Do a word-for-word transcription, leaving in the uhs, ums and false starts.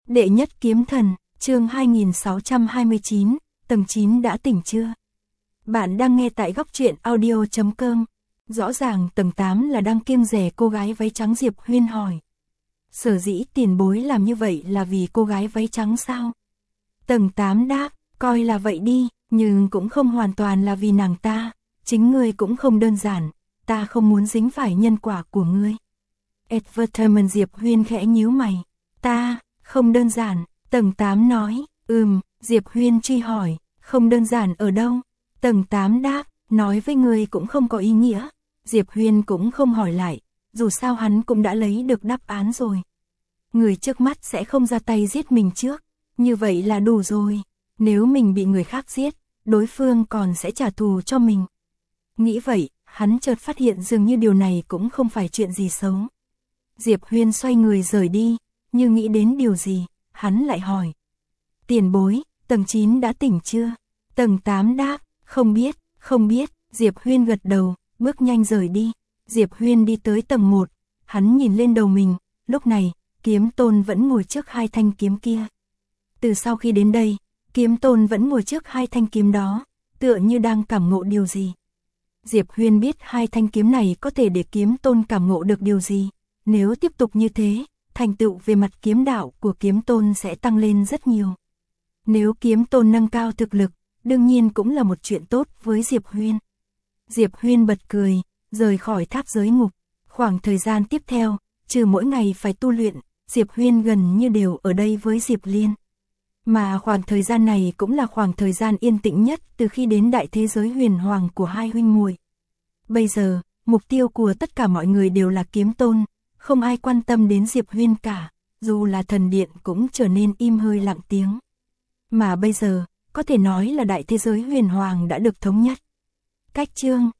Đệ nhất kiếm thần, chương hai nghìn sáu trăm hai mươi chín, tầng chín đã tỉnh chưa? Bạn đang nghe tại góc truyện audio chấm com. Rõ ràng tầng tám là đang kiêng dè cô gái váy trắng. Diệp Huyên hỏi. Sở dĩ tiền bối làm như vậy là vì cô gái váy trắng sao? Tầng tám đáp, coi là vậy đi, nhưng cũng không hoàn toàn là vì nàng ta, chính ngươi cũng không đơn giản, ta không muốn dính phải nhân quả của ngươi. Advertisement. Diệp Huyên khẽ nhíu mày, ta, không đơn giản, tầng tám nói, ừm, Diệp Huyên truy hỏi, không đơn giản ở đâu? Tầng tám đáp, nói với ngươi cũng không có ý nghĩa. Diệp Huyên cũng không hỏi lại, dù sao hắn cũng đã lấy được đáp án rồi. Người trước mắt sẽ không ra tay giết mình trước, như vậy là đủ rồi. Nếu mình bị người khác giết, đối phương còn sẽ trả thù cho mình. Nghĩ vậy, hắn chợt phát hiện dường như điều này cũng không phải chuyện gì xấu. Diệp Huyên xoay người rời đi, như nghĩ đến điều gì, hắn lại hỏi. Tiền bối, tầng chín đã tỉnh chưa? Tầng tám đáp, không biết, không biết. Diệp Huyên gật đầu, bước nhanh rời đi. Diệp Huyên đi tới tầng một, hắn nhìn lên đầu mình, lúc này, Kiếm Tôn vẫn ngồi trước hai thanh kiếm kia. Từ sau khi đến đây, Kiếm Tôn vẫn ngồi trước hai thanh kiếm đó, tựa như đang cảm ngộ điều gì. Diệp Huyên biết hai thanh kiếm này có thể để Kiếm Tôn cảm ngộ được điều gì. Nếu tiếp tục như thế, thành tựu về mặt kiếm đạo của Kiếm Tôn sẽ tăng lên rất nhiều. Nếu Kiếm Tôn nâng cao thực lực, đương nhiên cũng là một chuyện tốt với Diệp Huyên. Diệp Huyên bật cười, rời khỏi tháp giới ngục. Khoảng thời gian tiếp theo, trừ mỗi ngày phải tu luyện, Diệp Huyên gần như đều ở đây với Diệp Liên. Mà khoảng thời gian này cũng là khoảng thời gian yên tĩnh nhất từ khi đến đại thế giới huyền hoàng của hai huynh muội. Bây giờ, mục tiêu của tất cả mọi người đều là Kiếm Tôn, không ai quan tâm đến Diệp Huyên cả, dù là thần điện cũng trở nên im hơi lặng tiếng. Mà bây giờ, có thể nói là đại thế giới huyền hoàng đã được thống nhất. Cách chương